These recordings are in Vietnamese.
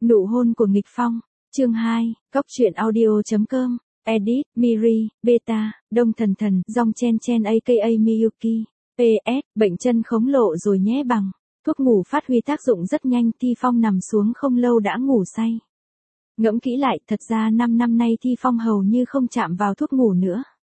Nụ hôn của nghịch phong, chương 2, góc truyện audio.com, edit, Miri, beta, Đông Thần Thần, Dong Chen Chen aka Miyuki, PS, bệnh chân khống lộ rồi nhé bằng, thuốc ngủ phát huy tác dụng rất nhanh, Thi Phong nằm xuống không lâu đã ngủ say. Ngẫm kỹ lại, thật ra 5 năm nay Thi Phong hầu như không chạm vào thuốc ngủ nữa.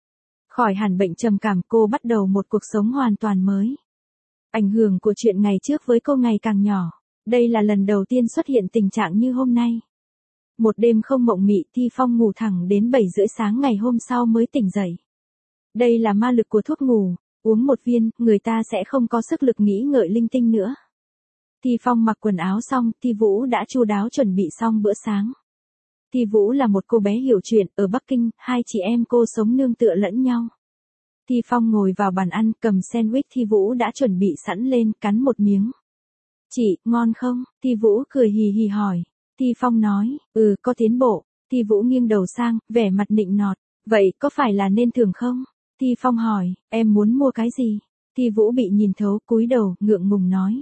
Khỏi hẳn bệnh trầm cảm, cô bắt đầu một cuộc sống hoàn toàn mới. Ảnh hưởng của chuyện ngày trước với cô ngày càng nhỏ. Đây là lần đầu tiên xuất hiện tình trạng như hôm nay. Một đêm không mộng mị, Thi Phong ngủ thẳng đến 7 rưỡi sáng ngày hôm sau mới tỉnh dậy. Đây là ma lực của thuốc ngủ, uống một viên, người ta sẽ không có sức lực nghĩ ngợi linh tinh nữa. Thi Phong mặc quần áo xong, Thi Vũ đã chu đáo chuẩn bị xong bữa sáng. Thi Vũ là một cô bé hiểu chuyện, ở Bắc Kinh, hai chị em cô sống nương tựa lẫn nhau. Thi Phong ngồi vào bàn ăn, cầm sandwich Thi Vũ đã chuẩn bị sẵn lên, cắn một miếng. Chị, ngon không? Thi Vũ cười hì hì hỏi. Thi Phong nói, có tiến bộ. Thi Vũ nghiêng đầu sang, vẻ mặt nịnh nọt. Vậy có phải là nên thưởng không? Thi Phong hỏi, em muốn mua cái gì? Thi Vũ bị nhìn thấu, cúi đầu, ngượng ngùng nói.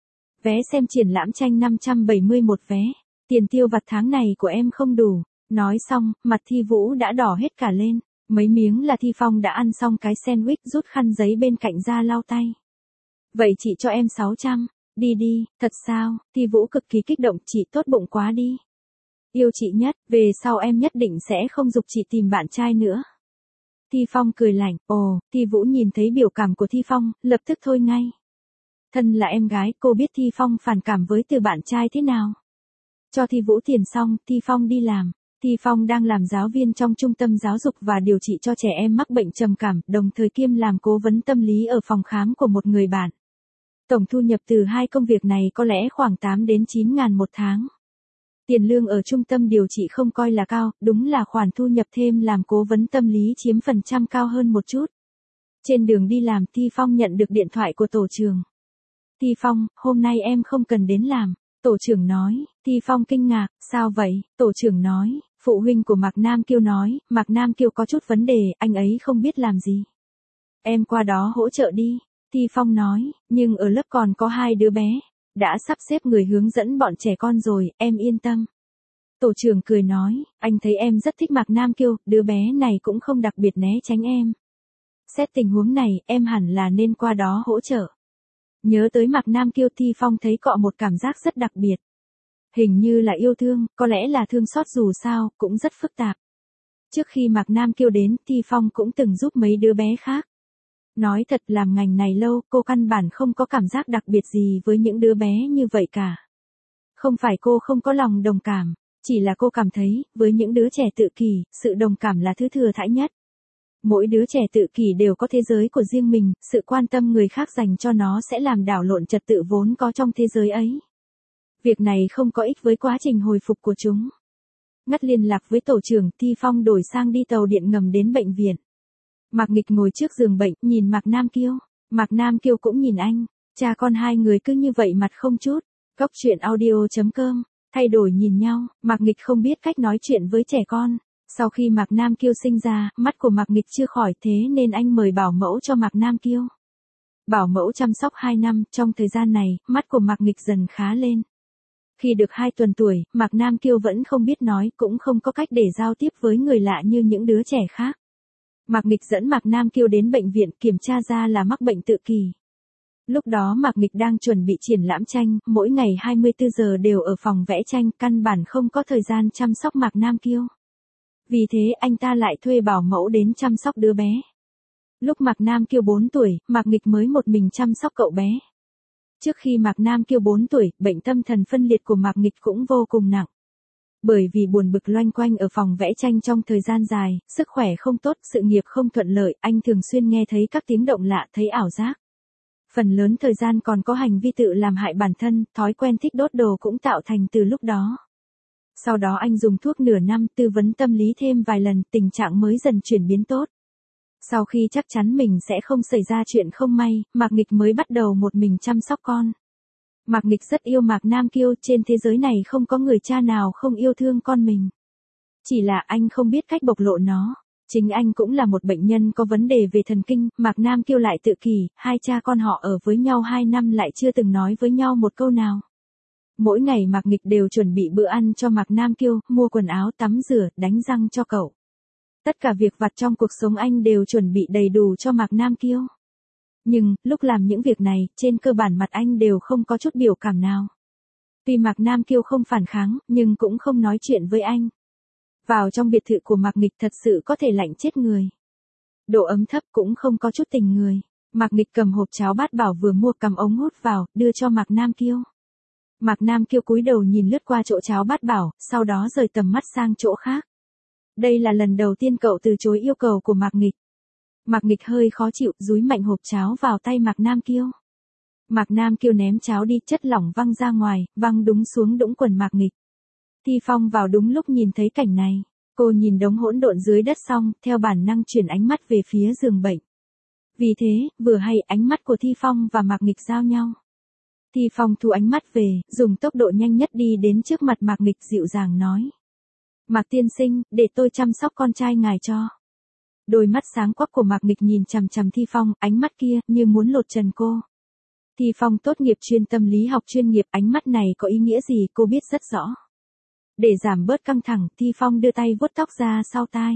Vé xem triển lãm tranh 570 một vé. Tiền tiêu vặt tháng này của em không đủ. Nói xong, mặt Thi Vũ đã đỏ hết cả lên. Mấy miếng là Thi Phong đã ăn xong cái sandwich, rút khăn giấy bên cạnh ra lau tay. Vậy chị cho em 600. Đi đi, thật sao? Thi Vũ cực kỳ kích động, chị tốt bụng quá đi. Yêu chị nhất, về sau em nhất định sẽ không giục chị tìm bạn trai nữa. Thi Phong cười lạnh, Thi Vũ nhìn thấy biểu cảm của Thi Phong, lập tức thôi ngay. Thân là em gái, cô biết Thi Phong phản cảm với từ bạn trai thế nào. Cho Thi Vũ tiền xong, Thi Phong đi làm. Thi Phong đang làm giáo viên trong trung tâm giáo dục và điều trị cho trẻ em mắc bệnh trầm cảm, đồng thời kiêm làm cố vấn tâm lý ở phòng khám của một người bạn. Tổng thu nhập từ hai công việc này có lẽ khoảng 8 đến 9 ngàn một tháng. Tiền lương ở trung tâm điều trị không coi là cao, đúng là khoản thu nhập thêm làm cố vấn tâm lý chiếm phần trăm cao hơn một chút. Trên đường đi làm, Thi Phong nhận được điện thoại của tổ trưởng. Thi Phong, hôm nay em không cần đến làm. Tổ trưởng nói. Thi Phong kinh ngạc, sao vậy? Tổ trưởng nói, phụ huynh của Mạc Nam Kiêu nói, Mạc Nam Kiêu có chút vấn đề, anh ấy không biết làm gì. Em qua đó hỗ trợ đi. Thi Phong nói, nhưng ở lớp còn có 2 đứa bé. Đã sắp xếp người hướng dẫn bọn trẻ con rồi, em yên tâm. Tổ trưởng cười nói, anh thấy em rất thích Mạc Nam Kiêu, đứa bé này cũng không đặc biệt né tránh em. Xét tình huống này, em hẳn là nên qua đó hỗ trợ. Nhớ tới Mạc Nam Kiêu, Thi Phong thấy cọ một cảm giác rất đặc biệt. Hình như là yêu thương, có lẽ là thương xót, dù sao, cũng rất phức tạp. Trước khi Mạc Nam Kiêu đến, Thi Phong cũng từng giúp mấy đứa bé khác. Nói thật, làm ngành này lâu, cô căn bản không có cảm giác đặc biệt gì với những đứa bé như vậy cả. Không phải cô không có lòng đồng cảm, chỉ là cô cảm thấy, với những đứa trẻ tự kỷ, sự đồng cảm là thứ thừa thãi nhất. Mỗi đứa trẻ tự kỷ đều có thế giới của riêng mình, sự quan tâm người khác dành cho nó sẽ làm đảo lộn trật tự vốn có trong thế giới ấy. Việc này không có ích với quá trình hồi phục của chúng. Ngắt liên lạc với tổ trưởng, Thi Phong đổi sang đi tàu điện ngầm đến bệnh viện. Mạc Nghịch ngồi trước giường bệnh, nhìn Mạc Nam Kiêu. Mạc Nam Kiêu cũng nhìn anh. Cha con hai người cứ như vậy mặt không chút. Góc truyện audio.com, thay đổi nhìn nhau. Mạc Nghịch không biết cách nói chuyện với trẻ con. Sau khi Mạc Nam Kiêu sinh ra, mắt của Mạc Nghịch chưa khỏi, thế nên anh mời bảo mẫu cho Mạc Nam Kiêu. Bảo mẫu chăm sóc 2 năm, trong thời gian này, mắt của Mạc Nghịch dần khá lên. Khi được 2 tuần tuổi, Mạc Nam Kiêu vẫn không biết nói, cũng không có cách để giao tiếp với người lạ như những đứa trẻ khác. Mạc Nghịch dẫn Mạc Nam Kiêu đến bệnh viện, kiểm tra ra là mắc bệnh tự kỷ. Lúc đó Mạc Nghịch đang chuẩn bị triển lãm tranh, mỗi ngày 24 giờ đều ở phòng vẽ tranh, căn bản không có thời gian chăm sóc Mạc Nam Kiêu. Vì thế anh ta lại thuê bảo mẫu đến chăm sóc đứa bé. Lúc Mạc Nam Kiêu 4 tuổi, Mạc Nghịch mới một mình chăm sóc cậu bé. Trước khi Mạc Nam Kiêu 4 tuổi, bệnh tâm thần phân liệt của Mạc Nghịch cũng vô cùng nặng. Bởi vì buồn bực loanh quanh ở phòng vẽ tranh trong thời gian dài, sức khỏe không tốt, sự nghiệp không thuận lợi, anh thường xuyên nghe thấy các tiếng động lạ, thấy ảo giác. Phần lớn thời gian còn có hành vi tự làm hại bản thân, thói quen thích đốt đồ cũng tạo thành từ lúc đó. Sau đó anh dùng thuốc nửa năm, tư vấn tâm lý thêm vài lần, tình trạng mới dần chuyển biến tốt. Sau khi chắc chắn mình sẽ không xảy ra chuyện không may, Mạc Nghịch mới bắt đầu một mình chăm sóc con. Mạc Nghịch rất yêu Mạc Nam Kiêu, trên thế giới này không có người cha nào không yêu thương con mình. Chỉ là anh không biết cách bộc lộ nó. Chính anh cũng là một bệnh nhân có vấn đề về thần kinh, Mạc Nam Kiêu lại tự kỷ, hai cha con họ ở với nhau 2 năm lại chưa từng nói với nhau một câu nào. Mỗi ngày Mạc Nghịch đều chuẩn bị bữa ăn cho Mạc Nam Kiêu, mua quần áo tắm rửa, đánh răng cho cậu. Tất cả việc vặt trong cuộc sống anh đều chuẩn bị đầy đủ cho Mạc Nam Kiêu. Nhưng, lúc làm những việc này, trên cơ bản mặt anh đều không có chút biểu cảm nào. Tuy Mạc Nam Kiêu không phản kháng, nhưng cũng không nói chuyện với anh. Vào trong biệt thự của Mạc Nghịch thật sự có thể lạnh chết người. Độ ấm thấp cũng không có chút tình người. Mạc Nghịch cầm hộp cháo bát bảo vừa mua cầm ống hút vào, đưa cho Mạc Nam Kiêu. Mạc Nam Kiêu cúi đầu nhìn lướt qua chỗ cháo bát bảo, sau đó rời tầm mắt sang chỗ khác. Đây là lần đầu tiên cậu từ chối yêu cầu của Mạc Nghịch. Mạc Nghịch hơi khó chịu, dúi mạnh hộp cháo vào tay Mạc Nam Kiêu. Mạc Nam Kiêu ném cháo đi, chất lỏng văng ra ngoài, văng đúng xuống đũng quần Mạc Nghịch. Thi Phong vào đúng lúc nhìn thấy cảnh này. Cô nhìn đống hỗn độn dưới đất xong, theo bản năng chuyển ánh mắt về phía giường bệnh. Vì thế, vừa hay ánh mắt của Thi Phong và Mạc Nghịch giao nhau. Thi Phong thu ánh mắt về, dùng tốc độ nhanh nhất đi đến trước mặt Mạc Nghịch dịu dàng nói. Mạc tiên sinh, để tôi chăm sóc con trai ngài cho. Đôi mắt sáng quắc của Mạc Nghịch nhìn chằm chằm Thi Phong, ánh mắt kia, như muốn lột trần cô. Thi Phong tốt nghiệp chuyên tâm lý học chuyên nghiệp, ánh mắt này có ý nghĩa gì cô biết rất rõ. Để giảm bớt căng thẳng, Thi Phong đưa tay vuốt tóc ra sau tai.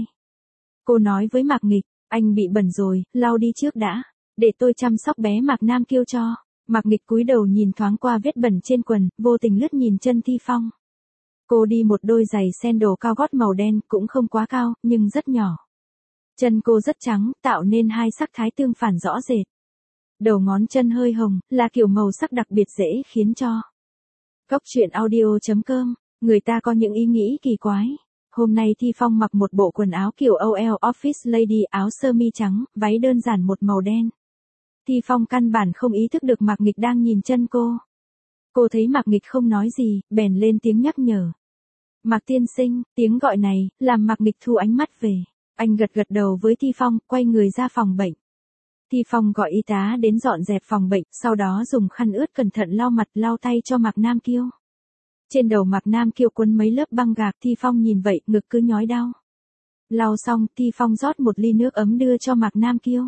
Cô nói với Mạc Nghịch, anh bị bẩn rồi, lau đi trước đã. Để tôi chăm sóc bé Mạc Nam Kiêu cho. Mạc Nghịch cúi đầu nhìn thoáng qua vết bẩn trên quần, vô tình lướt nhìn chân Thi Phong. Cô đi một đôi giày sandal cao gót màu đen, cũng không quá cao, nhưng rất nhỏ. Chân cô rất trắng, tạo nên hai sắc thái tương phản rõ rệt. Đầu ngón chân hơi hồng, là kiểu màu sắc đặc biệt dễ khiến cho. Cốc truyện audio.com, người ta có những ý nghĩ kỳ quái. Hôm nay Thi Phong mặc một bộ quần áo kiểu OL Office Lady, áo sơ mi trắng, váy đơn giản một màu đen. Thi Phong căn bản không ý thức được Mạc Nghịch đang nhìn chân cô. Cô thấy Mạc Nghịch không nói gì, bèn lên tiếng nhắc nhở. Mạc tiên sinh, tiếng gọi này, làm Mạc Nghịch thu ánh mắt về. Anh gật gật đầu với Thi Phong, quay người ra phòng bệnh. Thi Phong gọi y tá đến dọn dẹp phòng bệnh, sau đó dùng khăn ướt cẩn thận lau mặt lau tay cho Mạc Nam Kiêu. Trên đầu Mạc Nam Kiêu quấn mấy lớp băng gạc, Thi Phong nhìn vậy, ngực cứ nhói đau. Lau xong, Thi Phong rót một ly nước ấm đưa cho Mạc Nam Kiêu.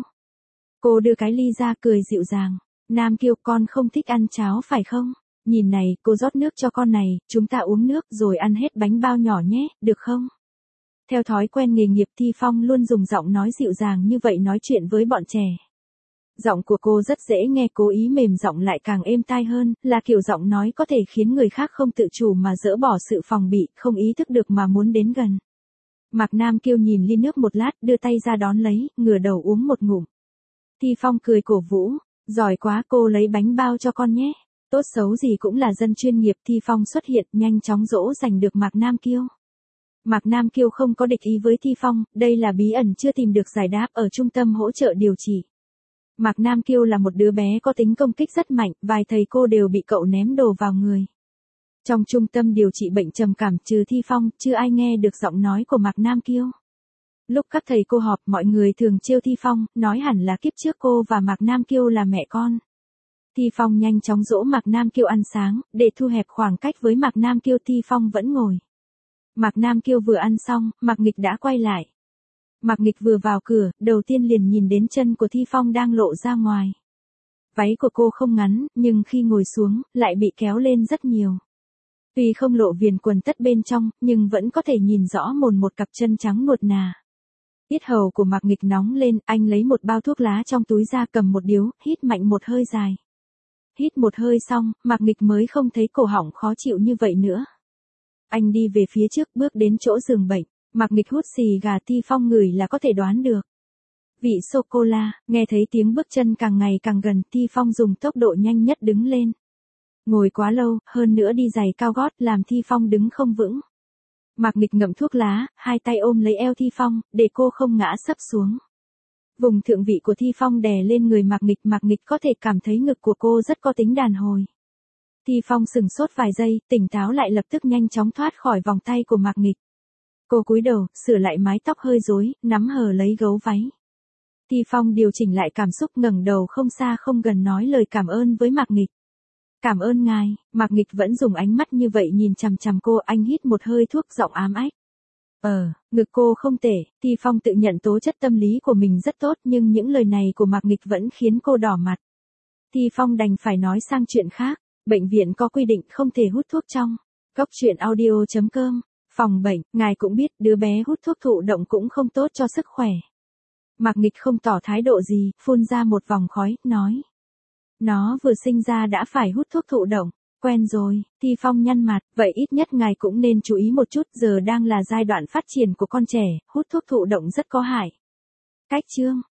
Cô đưa cái ly ra cười dịu dàng. Nam Kiêu, con không thích ăn cháo phải không? Nhìn này, cô rót nước cho con này, chúng ta uống nước rồi ăn hết bánh bao nhỏ nhé, được không? Theo thói quen nghề nghiệp, Thi Phong luôn dùng giọng nói dịu dàng như vậy nói chuyện với bọn trẻ. Giọng của cô rất dễ nghe, cố ý mềm giọng lại càng êm tai hơn, là kiểu giọng nói có thể khiến người khác không tự chủ mà dỡ bỏ sự phòng bị, không ý thức được mà muốn đến gần. Mạc Nam Kiêu nhìn ly nước một lát, đưa tay ra đón lấy, ngửa đầu uống một ngụm. Thi Phong cười cổ vũ, giỏi quá, cô lấy bánh bao cho con nhé. Tốt xấu gì cũng là dân chuyên nghiệp. Thi Phong xuất hiện, nhanh chóng dỗ dành được Mạc Nam Kiêu. Mạc Nam Kiêu không có địch ý với Thi Phong, đây là bí ẩn chưa tìm được giải đáp ở trung tâm hỗ trợ điều trị. Mạc Nam Kiêu là một đứa bé có tính công kích rất mạnh, vài thầy cô đều bị cậu ném đồ vào người. Trong trung tâm điều trị bệnh trầm cảm trừ Thi Phong, chưa ai nghe được giọng nói của Mạc Nam Kiêu. Lúc các thầy cô họp, mọi người thường trêu Thi Phong, nói hẳn là kiếp trước cô và Mạc Nam Kiêu là mẹ con. Thi Phong nhanh chóng dỗ Mạc Nam Kiêu ăn sáng, để thu hẹp khoảng cách với Mạc Nam Kiêu. Thi Phong vẫn ngồi. Mạc Nam Kiêu vừa ăn xong, Mạc Nghịch đã quay lại. Mạc Nghịch vừa vào cửa, đầu tiên liền nhìn đến chân của Thi Phong đang lộ ra ngoài. Váy của cô không ngắn, nhưng khi ngồi xuống, lại bị kéo lên rất nhiều. Tuy không lộ viền quần tất bên trong, nhưng vẫn có thể nhìn rõ một cặp chân trắng nuột nà. Yết hầu của Mạc Nghịch nóng lên, anh lấy một bao thuốc lá trong túi ra, cầm một điếu, hít mạnh một hơi dài. Hít một hơi xong, Mạc Nghịch mới không thấy cổ họng khó chịu như vậy nữa. Anh đi về phía trước, bước đến chỗ giường bệnh. Mạc Nghịch hút xì gà, Thi Phong ngửi là có thể đoán được. Vị sô-cô-la, nghe thấy tiếng bước chân càng ngày càng gần, Thi Phong dùng tốc độ nhanh nhất đứng lên. Ngồi quá lâu, hơn nữa đi giày cao gót, làm Thi Phong đứng không vững. Mạc Nghịch ngậm thuốc lá, hai tay ôm lấy eo Thi Phong, để cô không ngã sấp xuống. Vùng thượng vị của Thi Phong đè lên người Mạc Nghịch có thể cảm thấy ngực của cô rất có tính đàn hồi. Thi Phong sừng sốt vài giây, tỉnh táo lại lập tức nhanh chóng thoát khỏi vòng tay của Mạc Nghịch. Cô cúi đầu, sửa lại mái tóc hơi rối, nắm hờ lấy gấu váy. Thi Phong điều chỉnh lại cảm xúc, ngẩng đầu không xa không gần nói lời cảm ơn với Mạc Nghịch. Cảm ơn ngài. Mạc Nghịch vẫn dùng ánh mắt như vậy nhìn chằm chằm cô, anh hít một hơi thuốc, giọng ám ách. Ngực cô không tệ. Thi Phong tự nhận tố chất tâm lý của mình rất tốt, nhưng những lời này của Mạc Nghịch vẫn khiến cô đỏ mặt. Thi Phong đành phải nói sang chuyện khác. Bệnh viện có quy định không thể hút thuốc trong. Cốc truyện audio.com. Phòng bệnh, ngài cũng biết đứa bé hút thuốc thụ động cũng không tốt cho sức khỏe. Mạc Nghịch không tỏ thái độ gì, phun ra một vòng khói, nói. Nó vừa sinh ra đã phải hút thuốc thụ động. Quen rồi, Thi Phong nhăn mặt, vậy ít nhất ngài cũng nên chú ý một chút, giờ đang là giai đoạn phát triển của con trẻ, hút thuốc thụ động rất có hại. Cách chương